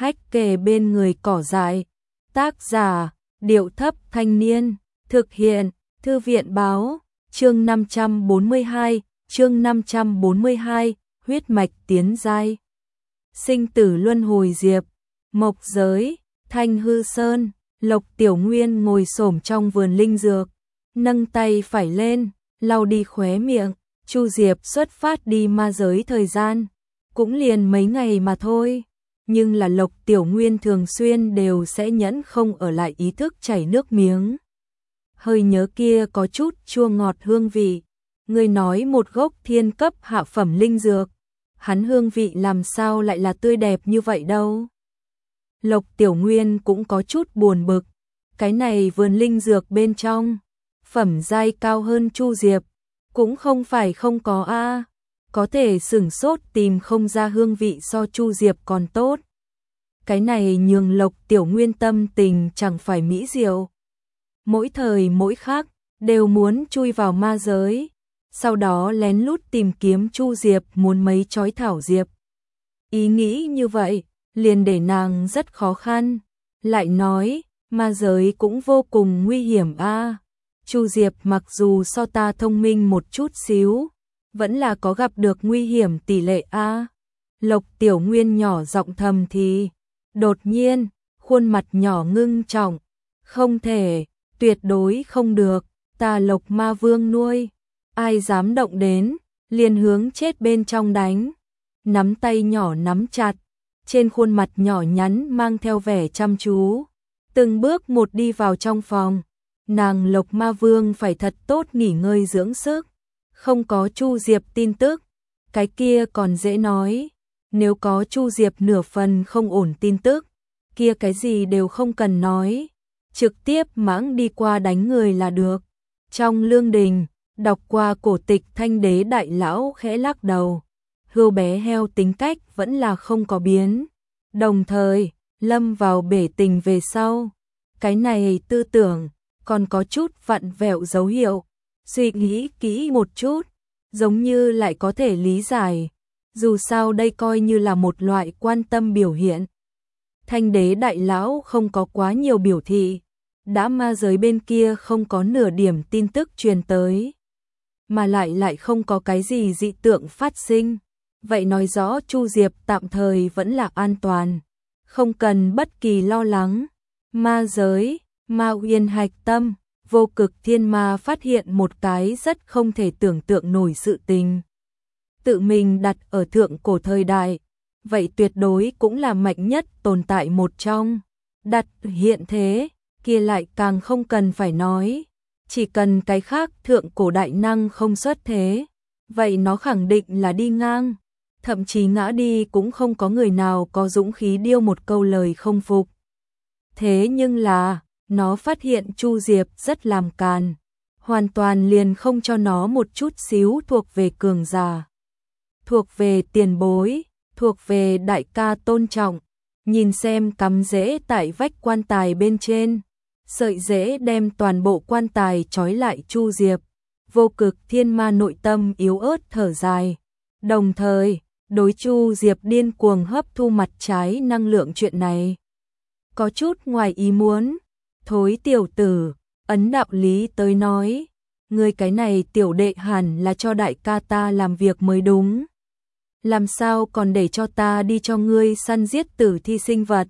hách kề bên người cỏ dại. Tác giả, Điệu Thấp Thanh Niên. Thực hiện, Thư viện Báo. Chương 542, huyết mạch tiến giai. Sinh tử luân hồi diệp. Mộc giới, Thanh Hư Sơn. Lộc Tiểu Nguyên ngồi xổm trong vườn linh dược, nâng tay phải lên, lau đi khóe miệng. Chu Diệp xuất phát đi ma giới thời gian cũng liền mấy ngày mà thôi, nhưng là Lộc Tiểu Nguyên thường xuyên đều sẽ nhẫn không ở lại, ý thức chảy nước miếng. Hơi nhớ kia có chút chua ngọt hương vị. Người nói một gốc thiên cấp hạ phẩm linh dược, hắn hương vị làm sao lại là tươi đẹp như vậy đâu. Lộc Tiểu Nguyên cũng có chút buồn bực, cái này vườn linh dược bên trong, phẩm giai cao hơn Chu Diệp, cũng không phải không có a, có thể sửng sốt tìm không ra hương vị so Chu Diệp còn tốt. Cái này nhường Lộc Tiểu Nguyên tâm tình chẳng phải mỹ diệu. Mỗi thời mỗi khác, đều muốn chui vào ma giới, sau đó lén lút tìm kiếm Chu Diệp muốn mấy chói thảo diệp. Ý nghĩ như vậy, liền để nàng rất khó khăn. Lại nói, ma giới cũng vô cùng nguy hiểm a. Chu Diệp mặc dù so ta thông minh một chút xíu, vẫn là có gặp được nguy hiểm tỷ lệ a. Lộc Tiểu Nguyên nhỏ giọng thầm thì, đột nhiên, khuôn mặt nhỏ ngưng trọng, không thể, tuyệt đối không được, ta Lộc Ma Vương nuôi, ai dám động đến, liền hướng chết bên trong đánh. Nắm tay nhỏ nắm chặt, trên khuôn mặt nhỏ nhắn mang theo vẻ chăm chú, từng bước một đi vào trong phòng. Nàng Lộc Ma Vương phải thật tốt nghỉ ngơi dưỡng sức, không có Chu Diệp tin tức, cái kia còn dễ nói, nếu có Chu Diệp nửa phần không ổn tin tức, kia cái gì đều không cần nói, trực tiếp mãng đi qua đánh người là được. Trong lương đình, đọc qua cổ tịch Thanh Đế đại lão khẽ lắc đầu, hươu bé heo tính cách vẫn là không có biến, đồng thời lâm vào bể tình về sau, cái này tư tưởng còn có chút vặn vẹo dấu hiệu. Suy nghĩ kỹ một chút, giống như lại có thể lý giải, dù sao đây coi như là một loại quan tâm biểu hiện. Thanh Đế đại lão không có quá nhiều biểu thị, đã ma giới bên kia không có nửa điểm tin tức truyền tới, mà lại không có cái gì dị tượng phát sinh, vậy nói rõ Chu Diệp tạm thời vẫn là an toàn, không cần bất kỳ lo lắng. Ma giới, Ma Uyên hạch tâm, Vô Cực Thiên Ma phát hiện một cái rất không thể tưởng tượng nổi sự tình. Tự mình đặt ở thượng cổ thời đại, vậy tuyệt đối cũng là mạnh nhất tồn tại một trong. Đặt hiện thế, kia lại càng không cần phải nói. Chỉ cần cái khác thượng cổ đại năng không xuất thế, vậy nó khẳng định là đi ngang. Thậm chí ngã đi cũng không có người nào có dũng khí điêu một câu lời không phục. Thế nhưng là, nó phát hiện Chu Diệp rất làm càn, hoàn toàn liền không cho nó một chút xíu thuộc về cường giả, thuộc về tiền bối, thuộc về đại ca tôn trọng. Nhìn xem cắm rễ tại vách quan tài bên trên, sợi rễ đem toàn bộ quan tài trói lại Chu Diệp. Vô Cực Thiên Ma nội tâm yếu ớt thở dài, đồng thời đối Chu Diệp điên cuồng hấp thu mặt trái năng lượng chuyện này có chút ngoài ý muốn. Thối tiểu tử, ấn đạo lý tới nói, ngươi cái này tiểu đệ hẳn là cho đại ca ta làm việc mới đúng, làm sao còn để cho ta đi cho ngươi săn giết tử thi sinh vật.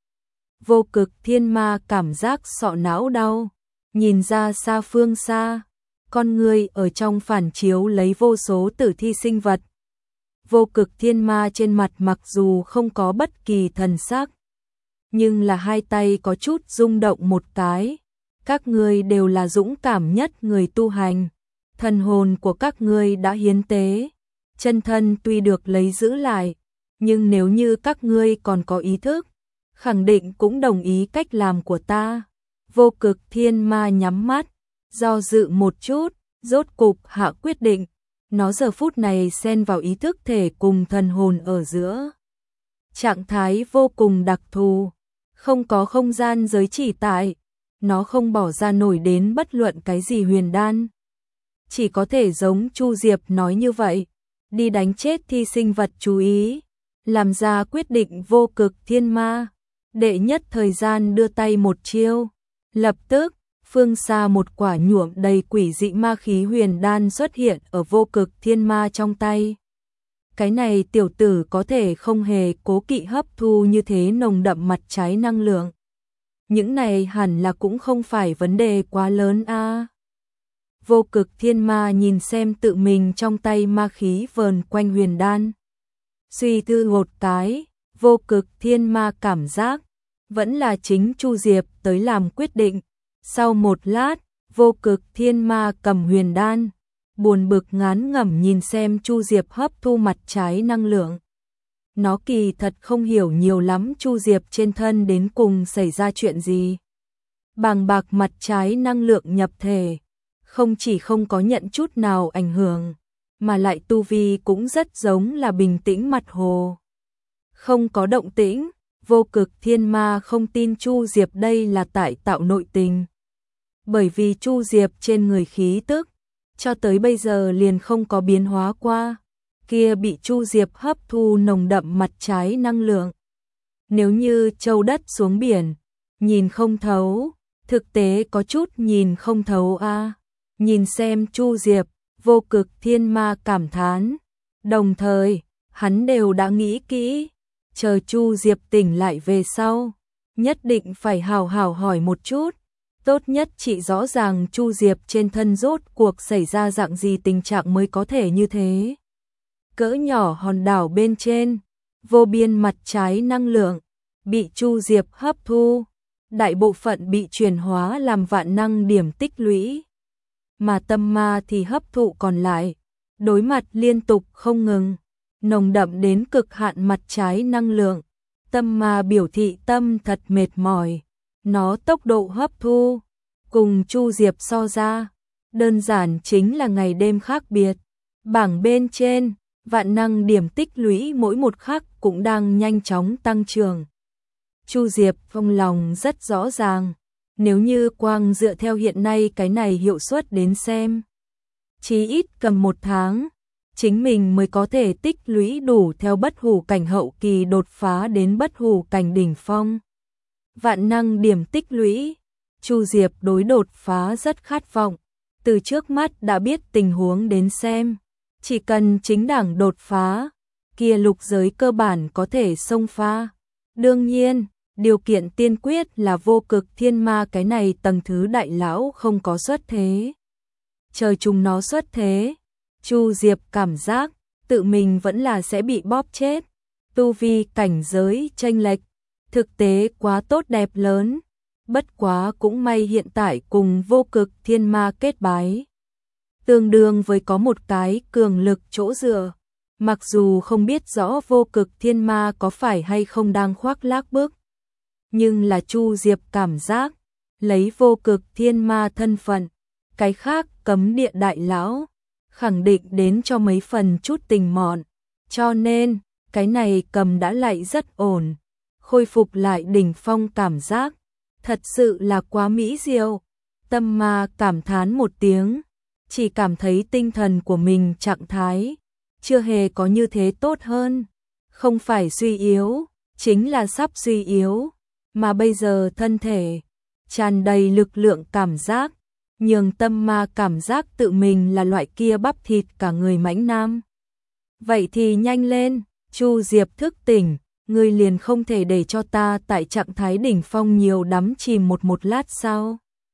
Vô Cực Thiên Ma cảm giác sọ não đau, nhìn ra xa phương xa, con ngươi ở trong phản chiếu lấy vô số tử thi sinh vật. Vô Cực Thiên Ma trên mặt mặc dù không có bất kỳ thần sắc, nhưng là hai tay có chút rung động một cái. Các ngươi đều là dũng cảm nhất người tu hành, thần hồn của các ngươi đã hiến tế, chân thân tuy được lấy giữ lại, nhưng nếu như các ngươi còn có ý thức, khẳng định cũng đồng ý cách làm của ta. Vô Cực Thiên Ma nhắm mắt, do dự một chút, rốt cục hạ quyết định. Nó giờ phút này xen vào ý thức thể cùng thần hồn ở giữa, trạng thái vô cùng đặc thù, không có không gian giới chỉ tại, nó không bỏ ra nổi đến bất luận cái gì huyền đan, chỉ có thể giống Chu Diệp nói như vậy, đi đánh chết thi sinh vật. Chú ý, làm ra quyết định vô cực thiên ma. Đệ nhất thời gian đưa tay một chiêu, lập tức, phương xa một quả nhuộm đầy quỷ dị ma khí huyền đan xuất hiện ở vô cực thiên ma trong tay. Cái này tiểu tử có thể không hề cố kỵ hấp thu như thế nồng đậm mặt trái năng lượng. Những này hẳn là cũng không phải vấn đề quá lớn a. Vô cực thiên ma nhìn xem tự mình trong tay ma khí vờn quanh huyền đan. Suy tư một cái, vô cực thiên ma cảm giác, vẫn là chính Chu Diệp tới làm quyết định. Sau một lát, vô cực thiên ma cầm huyền đan, buồn bực ngán ngẩm nhìn xem Chu Diệp hấp thu mặt trái năng lượng. Nó kỳ thật không hiểu nhiều lắm Chu Diệp trên thân đến cùng xảy ra chuyện gì. Bàng bạc mặt trái năng lượng nhập thể, không chỉ không có nhận chút nào ảnh hưởng, mà lại tu vi cũng rất giống là bình tĩnh mặt hồ. Không có động tĩnh, vô cực thiên ma không tin Chu Diệp đây là tại tạo nội tình. Bởi vì Chu Diệp trên người khí tức, cho tới bây giờ liền không có biến hóa qua, kia bị Chu Diệp hấp thu nồng đậm mặt trái năng lượng. Nếu như châu đất xuống biển, nhìn không thấu, thực tế có chút nhìn không thấu a. Nhìn xem Chu Diệp, vô cực thiên ma cảm thán, đồng thời, hắn đều đã nghĩ kỹ, chờ Chu Diệp tỉnh lại về sau, nhất định phải hào hào hỏi một chút. Tốt nhất chỉ rõ ràng Chu Diệp trên thân rốt cuộc xảy ra dạng gì tình trạng mới có thể như thế. Cỡ nhỏ hòn đảo bên trên, vô biên mặt trái năng lượng, bị Chu Diệp hấp thu, đại bộ phận bị chuyển hóa làm vạn năng điểm tích lũy. Mà tâm ma thì hấp thụ còn lại, đối mặt liên tục không ngừng, nồng đậm đến cực hạn mặt trái năng lượng. Tâm ma biểu thị tâm thật mệt mỏi. Nó tốc độ hấp thu, cùng Chu Diệp so ra, đơn giản chính là ngày đêm khác biệt. Bảng bên trên, vạn năng điểm tích lũy mỗi một khắc cũng đang nhanh chóng tăng trưởng. Chu Diệp trong lòng rất rõ ràng, nếu như quang dựa theo hiện nay cái này hiệu suất đến xem, chí ít cầm 1 tháng, chính mình mới có thể tích lũy đủ theo bất hủ cảnh hậu kỳ đột phá đến bất hủ cảnh đỉnh phong. Vạn năng điểm tích lũy, Chu Diệp đối đột phá rất khát vọng, từ trước mắt đã biết tình huống đến xem, chỉ cần chính đẳng đột phá, kia lục giới cơ bản có thể xông pha. Đương nhiên, điều kiện tiên quyết là vô cực thiên ma cái này tầng thứ đại lão không có xuất thế. Chờ chúng nó xuất thế, Chu Diệp cảm giác tự mình vẫn là sẽ bị bóp chết. Tu vi cảnh giới chênh lệch, thực tế quá tốt đẹp lớn, bất quá cũng may hiện tại cùng vô cực thiên ma kết bái. Tương đương với có một cái cường lực chỗ dựa, mặc dù không biết rõ vô cực thiên ma có phải hay không đang khoác lác bước. Nhưng là Chu Diệp cảm giác, lấy vô cực thiên ma thân phận, cái khác cấm địa đại lão, khẳng định đến cho mấy phần chút tình mọn, cho nên, cái này cầm đã lại rất ổn, khôi phục lại đỉnh phong cảm giác, thật sự là quá mỹ diệu. Tâm ma cảm thán một tiếng, chỉ cảm thấy tinh thần của mình trạng thái, chưa hề có như thế tốt hơn, không phải suy yếu, chính là sắp suy yếu, mà bây giờ thân thể, tràn đầy lực lượng cảm giác, nhường tâm ma cảm giác tự mình là loại kia bắp thịt cả người mãnh nam. Vậy thì nhanh lên, Chu Diệp thức tỉnh, ngươi liền không thể để cho ta tại trạng thái đỉnh phong nhiều đắm chìm một lát sao?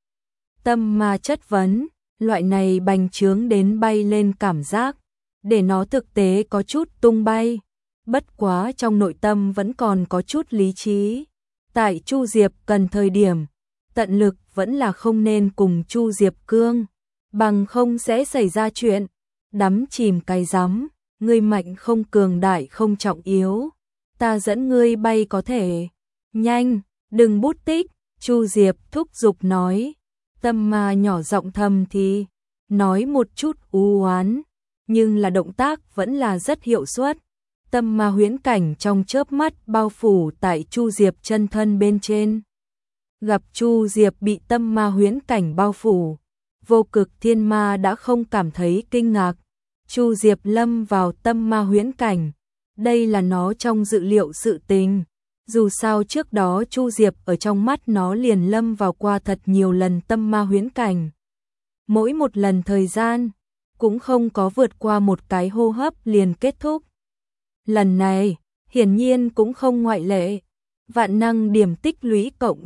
Tâm ma chất vấn, loại này bành trướng đến bay lên cảm giác, để nó thực tế có chút tung bay, bất quá trong nội tâm vẫn còn có chút lý trí. Tại Chu Diệp cần thời điểm, tận lực vẫn là không nên cùng Chu Diệp cương, bằng không sẽ xảy ra chuyện, đắm chìm cái rắm, ngươi mạnh không cường đại không trọng yếu, ta dẫn ngươi bay có thể, nhanh, đừng bút tích, Chu Diệp thúc giục nói, tâm ma nhỏ giọng thầm thì, nói một chút u oán, nhưng là động tác vẫn là rất hiệu suất. Tâm ma huyễn cảnh trong chớp mắt bao phủ tại Chu Diệp chân thân bên trên. Gặp Chu Diệp bị tâm ma huyễn cảnh bao phủ, vô cực thiên ma đã không cảm thấy kinh ngạc. Chu Diệp lâm vào tâm ma huyễn cảnh, đây là nó trong dự liệu sự tình. Dù sao trước đó Chu Diệp ở trong mắt nó liền lâm vào qua thật nhiều lần tâm ma huyễn cảnh. Mỗi một lần thời gian, cũng không có vượt qua một cái hô hấp liền kết thúc. Lần này, hiển nhiên cũng không ngoại lệ. Vạn năng điểm tích lũy cộng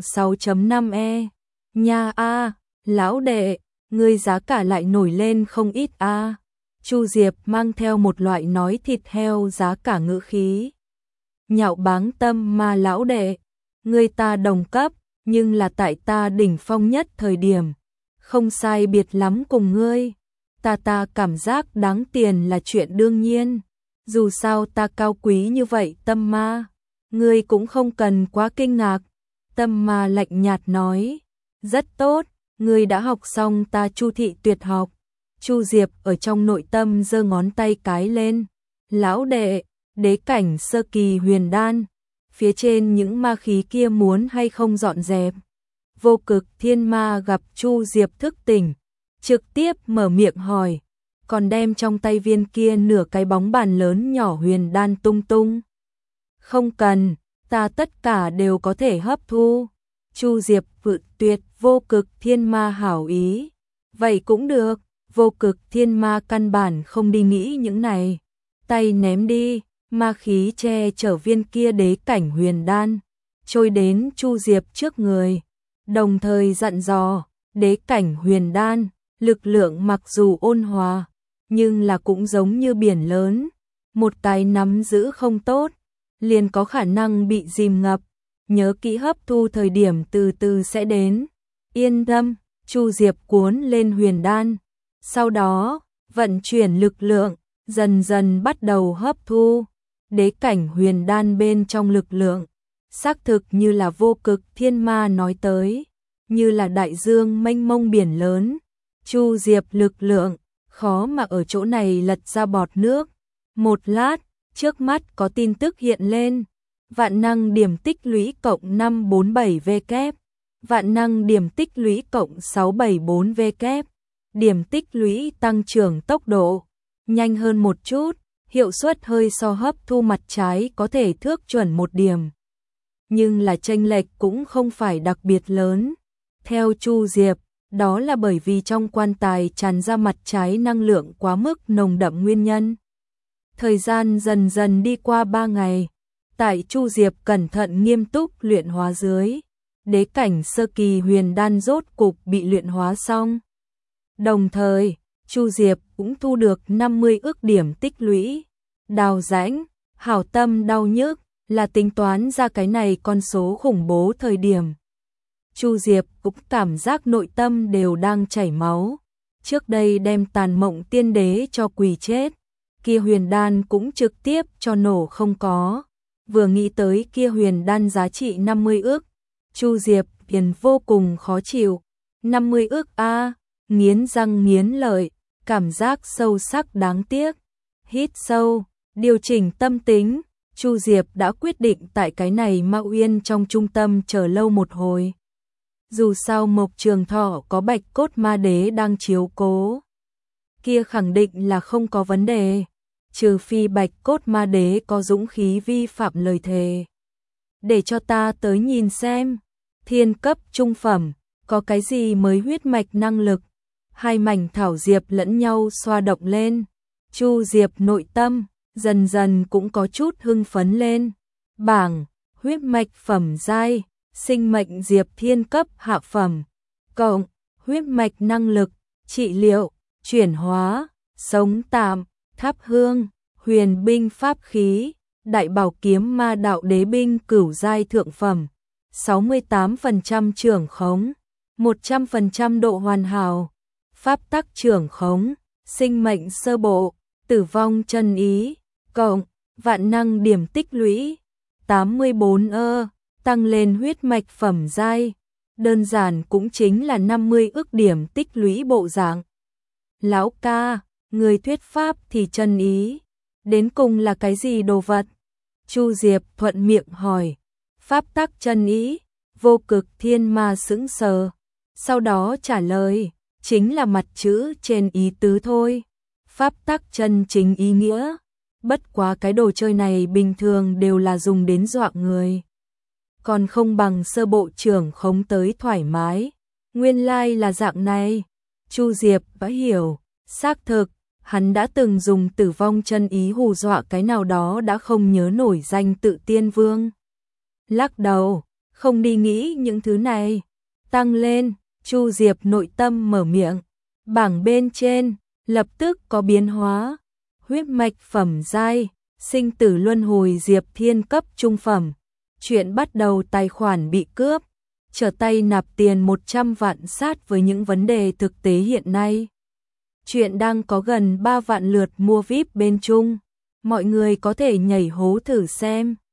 6.5e. Nha a, lão đệ, ngươi giá cả lại nổi lên không ít a. Chu Diệp mang theo một loại nói thịt heo giá cả ngữ khí. Nhạo báng tâm ma lão đệ, ngươi ta đồng cấp, nhưng là tại ta đỉnh phong nhất thời điểm, không sai biệt lắm cùng ngươi. Ta cảm giác đáng tiền là chuyện đương nhiên. Dù sao ta cao quý như vậy tâm ma, ngươi cũng không cần quá kinh ngạc. Tâm ma lạnh nhạt nói, rất tốt, ngươi đã học xong ta Chu thị tuyệt học. Chu Diệp ở trong nội tâm giơ ngón tay cái lên. Lão đệ, đế cảnh sơ kỳ huyền đan, phía trên những ma khí kia muốn hay không dọn dẹp. Vô cực thiên ma gặp Chu Diệp thức tỉnh, trực tiếp mở miệng hỏi, còn đem trong tay viên kia nửa cái bóng bàn lớn nhỏ huyền đan tung tung. Không cần, ta tất cả đều có thể hấp thu. Chu Diệp cự tuyệt vô cực thiên ma hảo ý. Vậy cũng được, vô cực thiên ma căn bản không đi nghĩ những này. Tay ném đi, ma khí che chở viên kia đế cảnh huyền đan, trôi đến Chu Diệp trước người. Đồng thời dặn dò, đế cảnh huyền đan, lực lượng mặc dù ôn hòa, nhưng là cũng giống như biển lớn. Một cái nắm giữ không tốt, liền có khả năng bị dìm ngập. Nhớ kỹ hấp thu thời điểm từ từ sẽ đến. Yên tâm, Chu Diệp cuốn lên huyền đan. Sau đó, vận chuyển lực lượng, dần dần bắt đầu hấp thu. Đế cảnh huyền đan bên trong lực lượng, xác thực như là vô cực thiên ma nói tới, như là đại dương mênh mông biển lớn. Chu Diệp lực lượng, khó mà ở chỗ này lật ra bọt nước. Một lát, trước mắt có tin tức hiện lên. Vạn năng điểm tích lũy cộng 547W, vạn năng điểm tích lũy cộng 674W. Điểm tích lũy tăng trưởng tốc độ nhanh hơn một chút, hiệu suất hơi so hấp thu mặt trái có thể thước chuẩn một điểm. Nhưng là chênh lệch cũng không phải đặc biệt lớn. Theo Chu Diệp, đó là bởi vì trong quan tài tràn ra mặt trái năng lượng quá mức nồng đậm nguyên nhân. Thời gian dần dần đi qua 3 ngày, tại Chu Diệp cẩn thận nghiêm túc luyện hóa dưới, đế cảnh sơ kỳ huyền đan rốt cục bị luyện hóa xong. Đồng thời, Chu Diệp cũng thu được 50 ức điểm tích lũy. Đào rãnh, hảo tâm đau nhức, là tính toán ra cái này con số khủng bố thời điểm. Chu Diệp cũng cảm giác nội tâm đều đang chảy máu. Trước đây đem Tàn Mộng Tiên Đế cho quỳ chết, kia huyền đan cũng trực tiếp cho nổ không có. Vừa nghĩ tới kia huyền đan giá trị 50 ức, Chu Diệp liền vô cùng khó chịu. 50 ức a, nghiến răng nghiến lợi, cảm giác sâu sắc đáng tiếc. Hít sâu, điều chỉnh tâm tính, Chu Diệp đã quyết định tại cái này Ma Uyên trong trung tâm chờ lâu một hồi. Dù sao Mộc Trường Thọ có Bạch Cốt Ma Đế đang chiếu cố, kia khẳng định là không có vấn đề, trừ phi Bạch Cốt Ma Đế có dũng khí vi phạm lời thề. Để cho ta tới nhìn xem, thiên cấp trung phẩm, có cái gì mới huyết mạch năng lực. Hai mảnh thảo diệp lẫn nhau xoa động lên, Chu Diệp nội tâm dần dần cũng có chút hưng phấn lên. Bảng, huyết mạch phẩm giai, sinh mệnh diệp thiên cấp hạ phẩm, cộng, huyết mạch năng lực, trị liệu, chuyển hóa, sống tạm, thắp hương, huyền binh pháp khí, đại bảo kiếm ma đạo đế binh cửu giai thượng phẩm, 68% trưởng khống, 100% độ hoàn hảo, pháp tắc trưởng khống, sinh mệnh sơ bộ, tử vong chân ý, cộng, vạn năng điểm tích lũy, 84 tăng lên huyết mạch phẩm giai, đơn giản cũng chính là 50 ức điểm tích lũy bộ dạng. Lão ca, người thuyết pháp thì chân ý, đến cùng là cái gì đồ vật? Chu Diệp thuận miệng hỏi. Pháp tắc chân ý, vô cực thiên ma sững sờ, sau đó trả lời, chính là mặt chữ trên ý tứ thôi. Pháp tắc chân chính ý nghĩa, Bất quá cái đồ chơi này bình thường đều là dùng đến dọa người. Còn không bằng sơ bộ trưởng khống tới thoải mái. Nguyên lai là dạng này. Chu Diệp đã hiểu, xác thực, hắn đã từng dùng tử vong chân ý hù dọa cái nào đó đã không nhớ nổi danh tự tiên vương. Lắc đầu, không đi nghĩ những thứ này. Tăng lên, Chu Diệp nội tâm mở miệng. Bảng bên trên, lập tức có biến hóa. Huyết mạch phẩm giai, sinh tử luân hồi Diệp Thiên cấp trung phẩm. Chuyện bắt đầu tài khoản bị cướp. Trở tay nạp tiền 100 vạn sát với những vấn đề thực tế hiện nay. Chuyện đang có gần 3 vạn lượt mua VIP bên Trung. Mọi người có thể nhảy hố thử xem.